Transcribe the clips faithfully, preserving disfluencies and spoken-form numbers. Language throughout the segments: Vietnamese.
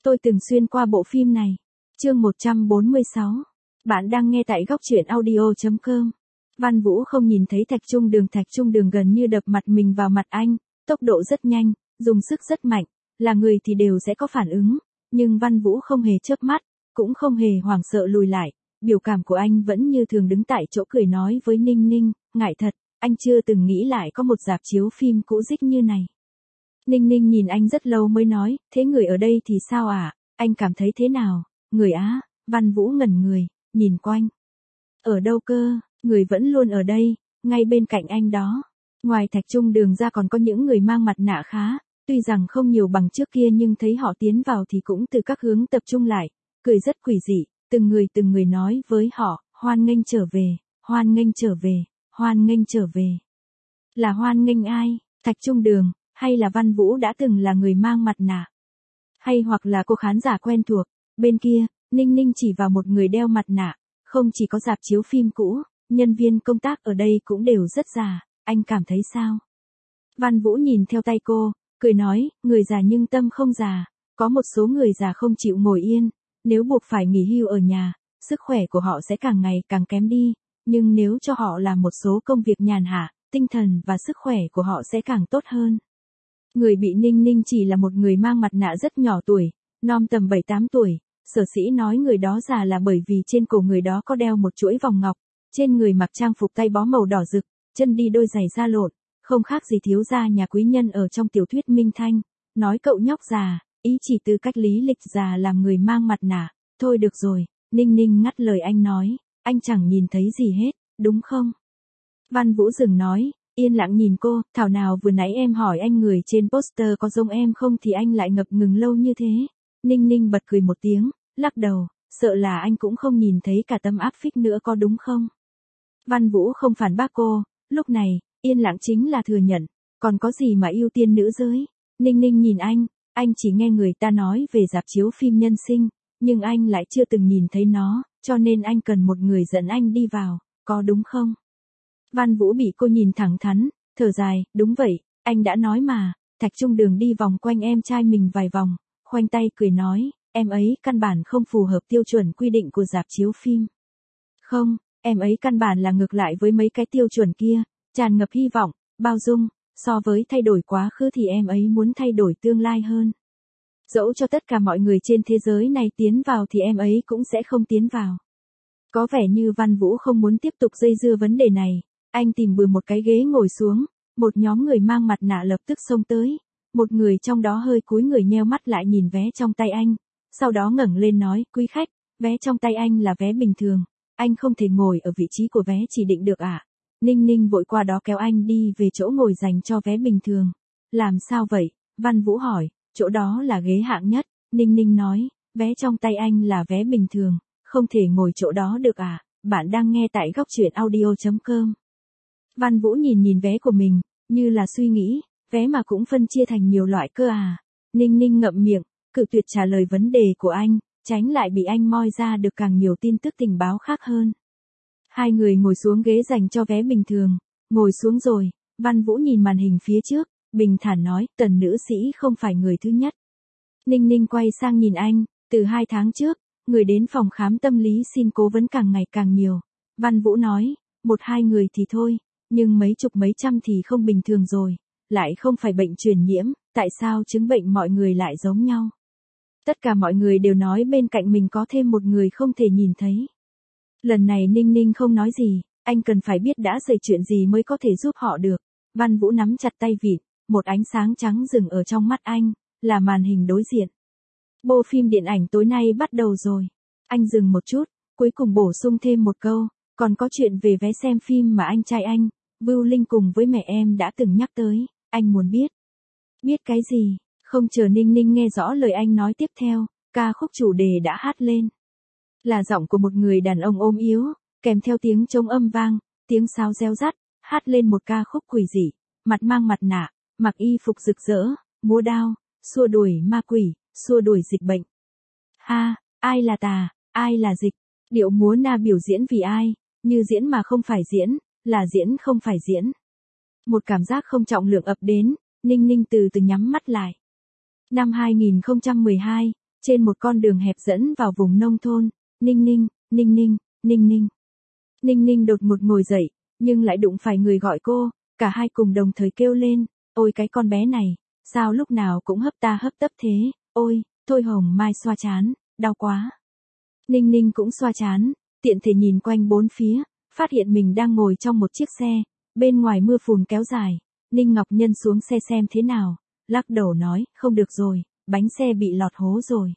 Tôi từng xuyên qua bộ phim này. Chương một trăm bốn mươi sáu. Bạn đang nghe tại góc truyện audio chấm com. Văn Vũ không nhìn thấy Thạch Trung Đường, Thạch Trung Đường gần như đập mặt mình vào mặt anh, tốc độ rất nhanh, dùng sức rất mạnh, là người thì đều sẽ có phản ứng, nhưng Văn Vũ không hề chớp mắt, cũng không hề hoảng sợ lùi lại, biểu cảm của anh vẫn như thường đứng tại chỗ cười nói với Ninh Ninh, ngại thật, anh chưa từng nghĩ lại có một rạp chiếu phim cũ rích như này. Ninh Ninh nhìn anh rất lâu mới nói, thế người ở đây thì sao ạ? À? Anh cảm thấy thế nào? Người á, Văn Vũ ngẩn người, nhìn quanh. Ở đâu cơ, người vẫn luôn ở đây, ngay bên cạnh anh đó. Ngoài Thạch Trung Đường ra còn có những người mang mặt nạ khá, tuy rằng không nhiều bằng trước kia nhưng thấy họ tiến vào thì cũng từ các hướng tập trung lại, cười rất quỷ dị, từng người từng người nói với họ, hoan nghênh trở về, hoan nghênh trở về, hoan nghênh trở về. Là hoan nghênh ai? Thạch Trung Đường, hay là Văn Vũ đã từng là người mang mặt nạ? Hay hoặc là cô khán giả quen thuộc? Bên kia, Ninh Ninh chỉ vào một người đeo mặt nạ, không chỉ có rạp chiếu phim cũ, nhân viên công tác ở đây cũng đều rất già, anh cảm thấy sao? Văn Vũ nhìn theo tay cô, cười nói, người già nhưng tâm không già, có một số người già không chịu ngồi yên, nếu buộc phải nghỉ hưu ở nhà, sức khỏe của họ sẽ càng ngày càng kém đi, nhưng nếu cho họ làm một số công việc nhàn hạ, tinh thần và sức khỏe của họ sẽ càng tốt hơn. Người bị Ninh Ninh chỉ là một người mang mặt nạ rất nhỏ tuổi, non tầm bảy tám tuổi, sở sĩ nói người đó già là bởi vì trên cổ người đó có đeo một chuỗi vòng ngọc, trên người mặc trang phục tay bó màu đỏ rực, chân đi đôi giày da lộn, không khác gì thiếu gia nhà quý nhân ở trong tiểu thuyết Minh Thanh, nói cậu nhóc già, ý chỉ từ cách lý lịch già làm người mang mặt nạ, thôi được rồi, Ninh Ninh ngắt lời anh nói, anh chẳng nhìn thấy gì hết, đúng không? Văn Vũ dừng nói, yên lặng nhìn cô, thảo nào vừa nãy em hỏi anh người trên poster có giống em không thì anh lại ngập ngừng lâu như thế. Ninh Ninh bật cười một tiếng, lắc đầu, sợ là anh cũng không nhìn thấy cả tấm áp phích nữa có đúng không? Văn Vũ không phản bác cô, lúc này, yên lặng chính là thừa nhận, còn có gì mà ưu tiên nữ giới? Ninh Ninh nhìn anh, anh chỉ nghe người ta nói về rạp chiếu phim nhân sinh, nhưng anh lại chưa từng nhìn thấy nó, cho nên anh cần một người dẫn anh đi vào, có đúng không? Văn Vũ bị cô nhìn thẳng thắn, thở dài, đúng vậy, anh đã nói mà. Thạch Trung Đường đi vòng quanh em trai mình vài vòng, khoanh tay cười nói, em ấy căn bản không phù hợp tiêu chuẩn quy định của rạp chiếu phim. Không, em ấy căn bản là ngược lại với mấy cái tiêu chuẩn kia, tràn ngập hy vọng, bao dung, so với thay đổi quá khứ thì em ấy muốn thay đổi tương lai hơn. Dẫu cho tất cả mọi người trên thế giới này tiến vào thì em ấy cũng sẽ không tiến vào. Có vẻ như Văn Vũ không muốn tiếp tục dây dưa vấn đề này, anh tìm bừa một cái ghế ngồi xuống, một nhóm người mang mặt nạ lập tức xông tới, một người trong đó hơi cúi người nheo mắt lại nhìn vé trong tay anh, sau đó ngẩng lên nói, quý khách, vé trong tay anh là vé bình thường, anh không thể ngồi ở vị trí của vé chỉ định được ạ. À? Ninh Ninh vội qua đó kéo anh đi về chỗ ngồi dành cho vé bình thường. Làm sao vậy? Văn Vũ hỏi, chỗ đó là ghế hạng nhất, Ninh Ninh nói, vé trong tay anh là vé bình thường, không thể ngồi chỗ đó được à? Bạn đang nghe tại góc truyện audio chấm com. Văn Vũ nhìn nhìn vé của mình, như là suy nghĩ, vé mà cũng phân chia thành nhiều loại cơ à. Ninh Ninh ngậm miệng, cự tuyệt trả lời vấn đề của anh, tránh lại bị anh moi ra được càng nhiều tin tức tình báo khác hơn. Hai người ngồi xuống ghế dành cho vé bình thường, ngồi xuống rồi, Văn Vũ nhìn màn hình phía trước, bình thản nói, Tần nữ sĩ không phải người thứ nhất. Ninh Ninh quay sang nhìn anh, từ hai tháng trước, người đến phòng khám tâm lý xin cố vấn càng ngày càng nhiều. Văn Vũ nói, một hai người thì thôi, nhưng mấy chục mấy trăm thì không bình thường rồi, lại không phải bệnh truyền nhiễm, tại sao chứng bệnh mọi người lại giống nhau? Tất cả mọi người đều nói bên cạnh mình có thêm một người không thể nhìn thấy. Lần này Ninh Ninh không nói gì, anh cần phải biết đã xảy chuyện gì mới có thể giúp họ được. Văn Vũ nắm chặt tay vịn, một ánh sáng trắng dừng ở trong mắt anh, là màn hình đối diện. Bộ phim điện ảnh tối nay bắt đầu rồi. Anh dừng một chút, cuối cùng bổ sung thêm một câu, còn có chuyện về vé xem phim mà anh trai anh, Vưu Linh cùng với mẹ em đã từng nhắc tới, anh muốn biết. Biết cái gì? Không chờ Ninh Ninh nghe rõ lời anh nói tiếp theo, ca khúc chủ đề đã hát lên. Là giọng của một người đàn ông ôm yếu, kèm theo tiếng trống âm vang, tiếng sáo réo rắt, hát lên một ca khúc quỷ dị, mặt mang mặt nạ, mặc y phục rực rỡ, múa đao, xua đuổi ma quỷ, xua đuổi dịch bệnh. Ha, ai là tà, ai là dịch, điệu múa na biểu diễn vì ai, như diễn mà không phải diễn, là diễn không phải diễn. Một cảm giác không trọng lượng ập đến, Ninh Ninh từ từ nhắm mắt lại. Năm hai nghìn không trăm mười hai, trên một con đường hẹp dẫn vào vùng nông thôn. Ninh ninh, ninh ninh, ninh ninh. Ninh ninh đột ngột ngồi dậy, nhưng lại đụng phải người gọi cô, cả hai cùng đồng thời kêu lên, ôi cái con bé này, sao lúc nào cũng hấp ta hấp tấp thế, ôi, Thôi Hồng Mai xoa chán, đau quá. Ninh ninh cũng xoa chán, tiện thể nhìn quanh bốn phía, phát hiện mình đang ngồi trong một chiếc xe, bên ngoài mưa phùn kéo dài. Ninh Ngọc Nhân xuống xe xem thế nào, lắc đầu nói, không được rồi, bánh xe bị lọt hố rồi.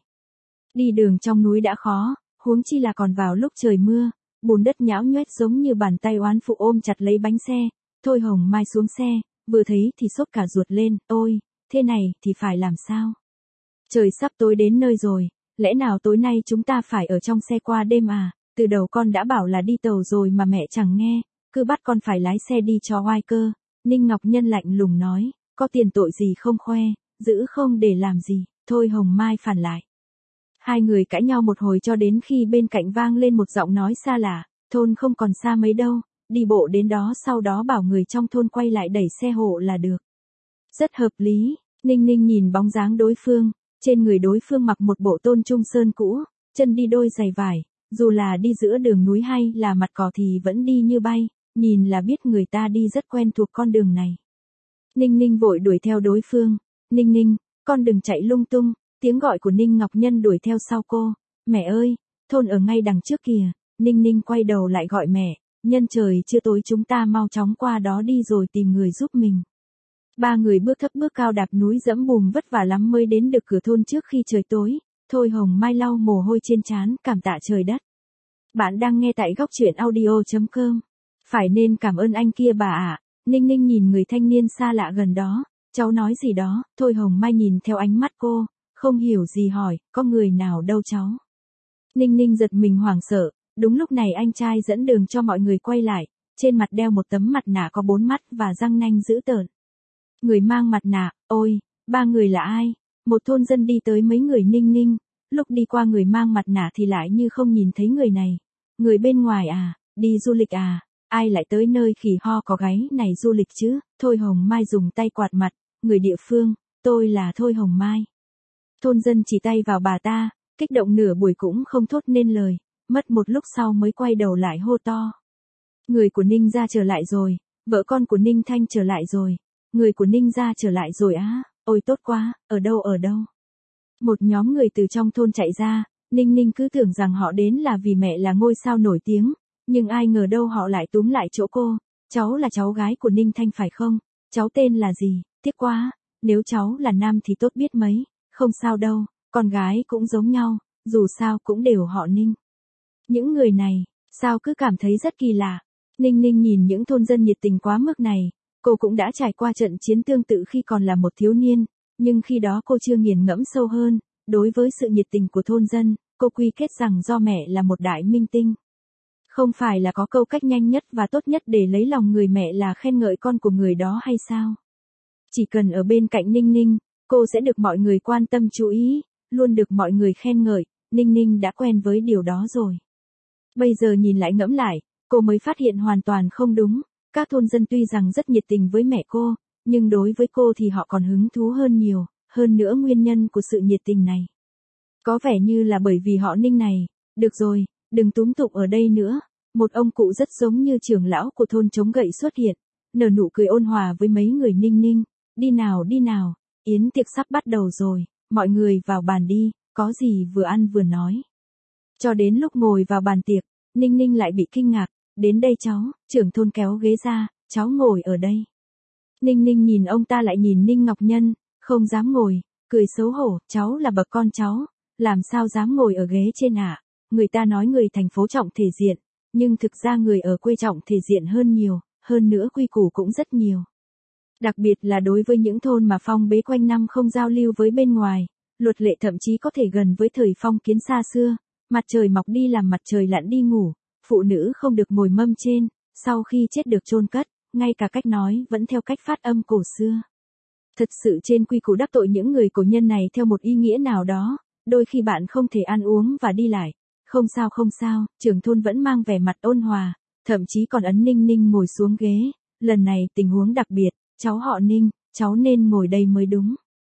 Đi đường trong núi đã khó, huống chi là còn vào lúc trời mưa, bùn đất nhão nhoét giống như bàn tay oán phụ ôm chặt lấy bánh xe. Thôi Hồng Mai xuống xe, vừa thấy thì sốt cả ruột lên, ôi, thế này thì phải làm sao? Trời sắp tối đến nơi rồi, lẽ nào tối nay chúng ta phải ở trong xe qua đêm à? Từ đầu con đã bảo là đi tàu rồi mà mẹ chẳng nghe, cứ bắt con phải lái xe đi cho oai cơ. Ninh Ngọc Nhân lạnh lùng nói, có tiền tội gì không khoe, giữ không để làm gì. Thôi Hồng Mai phản lại. Hai người cãi nhau một hồi cho đến khi bên cạnh vang lên một giọng nói xa lạ, thôn không còn xa mấy đâu, đi bộ đến đó sau đó bảo người trong thôn quay lại đẩy xe hộ là được. Rất hợp lý. Ninh ninh nhìn bóng dáng đối phương, trên người đối phương mặc một bộ tôn trung sơn cũ, chân đi đôi giày vải, dù là đi giữa đường núi hay là mặt cỏ thì vẫn đi như bay, nhìn là biết người ta đi rất quen thuộc con đường này. Ninh ninh vội đuổi theo đối phương, ninh ninh, con đừng chạy lung tung. Tiếng gọi của Ninh Ngọc Nhân đuổi theo sau cô, mẹ ơi, thôn ở ngay đằng trước kìa. Ninh ninh quay đầu lại gọi mẹ, nhân trời chưa tối chúng ta mau chóng qua đó đi rồi tìm người giúp mình. Ba người bước thấp bước cao đạp núi dẫm bùm vất vả lắm mới đến được cửa thôn trước khi trời tối. Thôi Hồng Mai lau mồ hôi trên trán, cảm tạ trời đất. Bạn đang nghe tại góc truyện audio chấm com. Phải nên cảm ơn anh kia bà ạ. À. Ninh ninh nhìn người thanh niên xa lạ gần đó, cháu nói gì đó. Thôi Hồng Mai nhìn theo ánh mắt cô, không hiểu gì hỏi, có người nào đâu cháu. Ninh ninh giật mình hoảng sợ, đúng lúc này anh trai dẫn đường cho mọi người quay lại, trên mặt đeo một tấm mặt nạ có bốn mắt và răng nanh dữ tợn. Người mang mặt nạ, ôi, ba người là ai? Một thôn dân đi tới mấy người ninh ninh, lúc đi qua người mang mặt nạ thì lại như không nhìn thấy người này. Người bên ngoài à, đi du lịch à, ai lại tới nơi khỉ ho có gáy này du lịch chứ? Thôi Hồng Mai dùng tay quạt mặt, người địa phương, tôi là Thôi Hồng Mai. Thôn dân chỉ tay vào bà ta, kích động nửa buổi cũng không thốt nên lời, mất một lúc sau mới quay đầu lại hô to. Người của Ninh gia trở lại rồi, vợ con của Ninh Thanh trở lại rồi, người của Ninh gia trở lại rồi á, ôi tốt quá, ở đâu ở đâu. Một nhóm người từ trong thôn chạy ra, Ninh Ninh cứ tưởng rằng họ đến là vì mẹ là ngôi sao nổi tiếng, nhưng ai ngờ đâu họ lại túm lại chỗ cô, cháu là cháu gái của Ninh Thanh phải không, cháu tên là gì, tiếc quá, nếu cháu là nam thì tốt biết mấy. Không sao đâu, con gái cũng giống nhau, dù sao cũng đều họ Ninh. Những người này, sao cứ cảm thấy rất kỳ lạ. Ninh ninh nhìn những thôn dân nhiệt tình quá mức này, cô cũng đã trải qua trận chiến tương tự khi còn là một thiếu niên, nhưng khi đó cô chưa nghiền ngẫm sâu hơn, đối với sự nhiệt tình của thôn dân, cô quy kết rằng do mẹ là một đại minh tinh. Không phải là có câu cách nhanh nhất và tốt nhất để lấy lòng người mẹ là khen ngợi con của người đó hay sao? Chỉ cần ở bên cạnh Ninh ninh, cô sẽ được mọi người quan tâm chú ý, luôn được mọi người khen ngợi, Ninh ninh đã quen với điều đó rồi. Bây giờ nhìn lại ngẫm lại, cô mới phát hiện hoàn toàn không đúng, các thôn dân tuy rằng rất nhiệt tình với mẹ cô, nhưng đối với cô thì họ còn hứng thú hơn nhiều, hơn nữa nguyên nhân của sự nhiệt tình này. Có vẻ như là bởi vì họ Ninh này, được rồi, đừng túm tụng ở đây nữa, một ông cụ rất giống như trưởng lão của thôn chống gậy xuất hiện, nở nụ cười ôn hòa với mấy người Ninh ninh, đi nào đi nào. Yến tiệc sắp bắt đầu rồi, mọi người vào bàn đi, có gì vừa ăn vừa nói. Cho đến lúc ngồi vào bàn tiệc, Ninh ninh lại bị kinh ngạc, đến đây cháu, trưởng thôn kéo ghế ra, cháu ngồi ở đây. Ninh ninh nhìn ông ta lại nhìn Ninh Ngọc Nhân, không dám ngồi, cười xấu hổ, cháu là bậc con cháu, làm sao dám ngồi ở ghế trên ạ, người ta nói người thành phố trọng thể diện, nhưng thực ra người ở quê trọng thể diện hơn nhiều, hơn nữa quy củ cũng rất nhiều. Đặc biệt là đối với những thôn mà phong bế quanh năm không giao lưu với bên ngoài, luật lệ thậm chí có thể gần với thời phong kiến xa xưa, mặt trời mọc đi làm mặt trời lặn đi ngủ, phụ nữ không được ngồi mâm trên, sau khi chết được chôn cất, ngay cả cách nói vẫn theo cách phát âm cổ xưa. Thật sự trên quy củ đắc tội những người cổ nhân này theo một ý nghĩa nào đó, đôi khi bạn không thể ăn uống và đi lại. Không sao không sao, trưởng thôn vẫn mang vẻ mặt ôn hòa, thậm chí còn ấn Ninh ninh ngồi xuống ghế, lần này tình huống đặc biệt. Cháu họ Ninh, cháu nên ngồi đây mới đúng.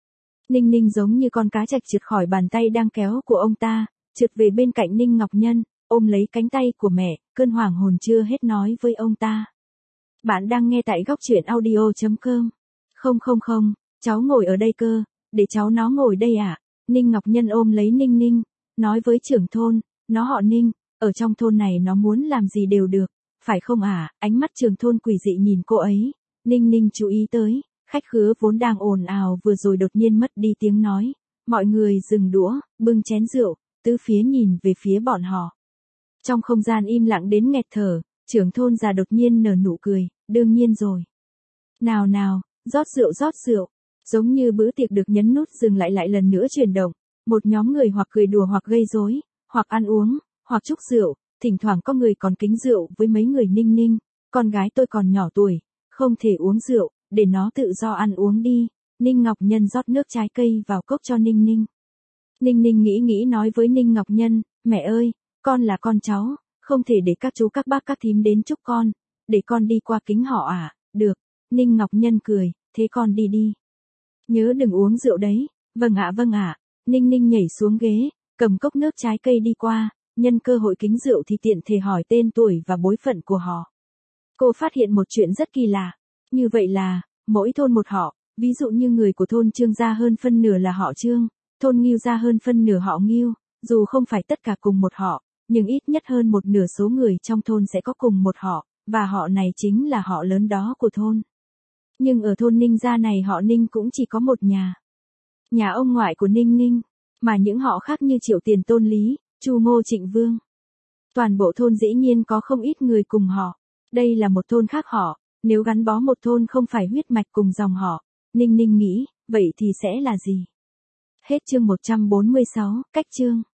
Ninh Ninh giống như con cá trạch trượt khỏi bàn tay đang kéo của ông ta, trượt về bên cạnh Ninh Ngọc Nhân, ôm lấy cánh tay của mẹ, cơn hoảng hồn chưa hết nói với ông ta. Bạn đang nghe tại góc truyện audio.com. Không không không, cháu ngồi ở đây cơ, để cháu nó ngồi đây ạ. À? Ninh Ngọc Nhân ôm lấy Ninh Ninh, nói với trưởng thôn, nó họ Ninh, ở trong thôn này nó muốn làm gì đều được, phải không à? Ánh mắt trưởng thôn quỷ dị nhìn cô ấy, Ninh Ninh chú ý tới, khách khứa vốn đang ồn ào vừa rồi đột nhiên mất đi tiếng nói, mọi người dừng đũa, bưng chén rượu, tứ phía nhìn về phía bọn họ. Trong không gian im lặng đến nghẹt thở, trưởng thôn già đột nhiên nở nụ cười, đương nhiên rồi. Nào nào, rót rượu rót rượu, giống như bữa tiệc được nhấn nút dừng lại lại lần nữa chuyển động, một nhóm người hoặc cười đùa hoặc gây rối, hoặc ăn uống, hoặc chúc rượu, thỉnh thoảng có người còn kính rượu với mấy người Ninh Ninh, con gái tôi còn nhỏ tuổi, không thể uống rượu, để nó tự do ăn uống đi. Ninh Ngọc Nhân rót nước trái cây vào cốc cho Ninh Ninh. Ninh Ninh nghĩ nghĩ nói với Ninh Ngọc Nhân, mẹ ơi, con là con cháu, không thể để các chú các bác các thím đến chúc con, để con đi qua kính họ à, được. Ninh Ngọc Nhân cười, thế con đi đi. Nhớ đừng uống rượu đấy, vâng ạ vâng ạ. Ninh Ninh nhảy xuống ghế, cầm cốc nước trái cây đi qua, nhân cơ hội kính rượu thì tiện thể hỏi tên tuổi và bối phận của họ. Cô phát hiện một chuyện rất kỳ lạ, như vậy là, mỗi thôn một họ, ví dụ như người của thôn Trương gia hơn phân nửa là họ Trương, thôn Ngưu gia hơn phân nửa họ Ngưu, dù không phải tất cả cùng một họ, nhưng ít nhất hơn một nửa số người trong thôn sẽ có cùng một họ, và họ này chính là họ lớn đó của thôn. Nhưng ở thôn Ninh gia này họ Ninh cũng chỉ có một nhà. Nhà ông ngoại của Ninh Ninh, mà những họ khác như Triệu Tiền Tôn Lý, Chu Ngô Trịnh Vương. Toàn bộ thôn dĩ nhiên có không ít người cùng họ. Đây là một thôn khác họ, nếu gắn bó một thôn không phải huyết mạch cùng dòng họ. Ninh Ninh nghĩ, vậy thì sẽ là gì? Hết chương một trăm bốn mươi sáu, cách chương.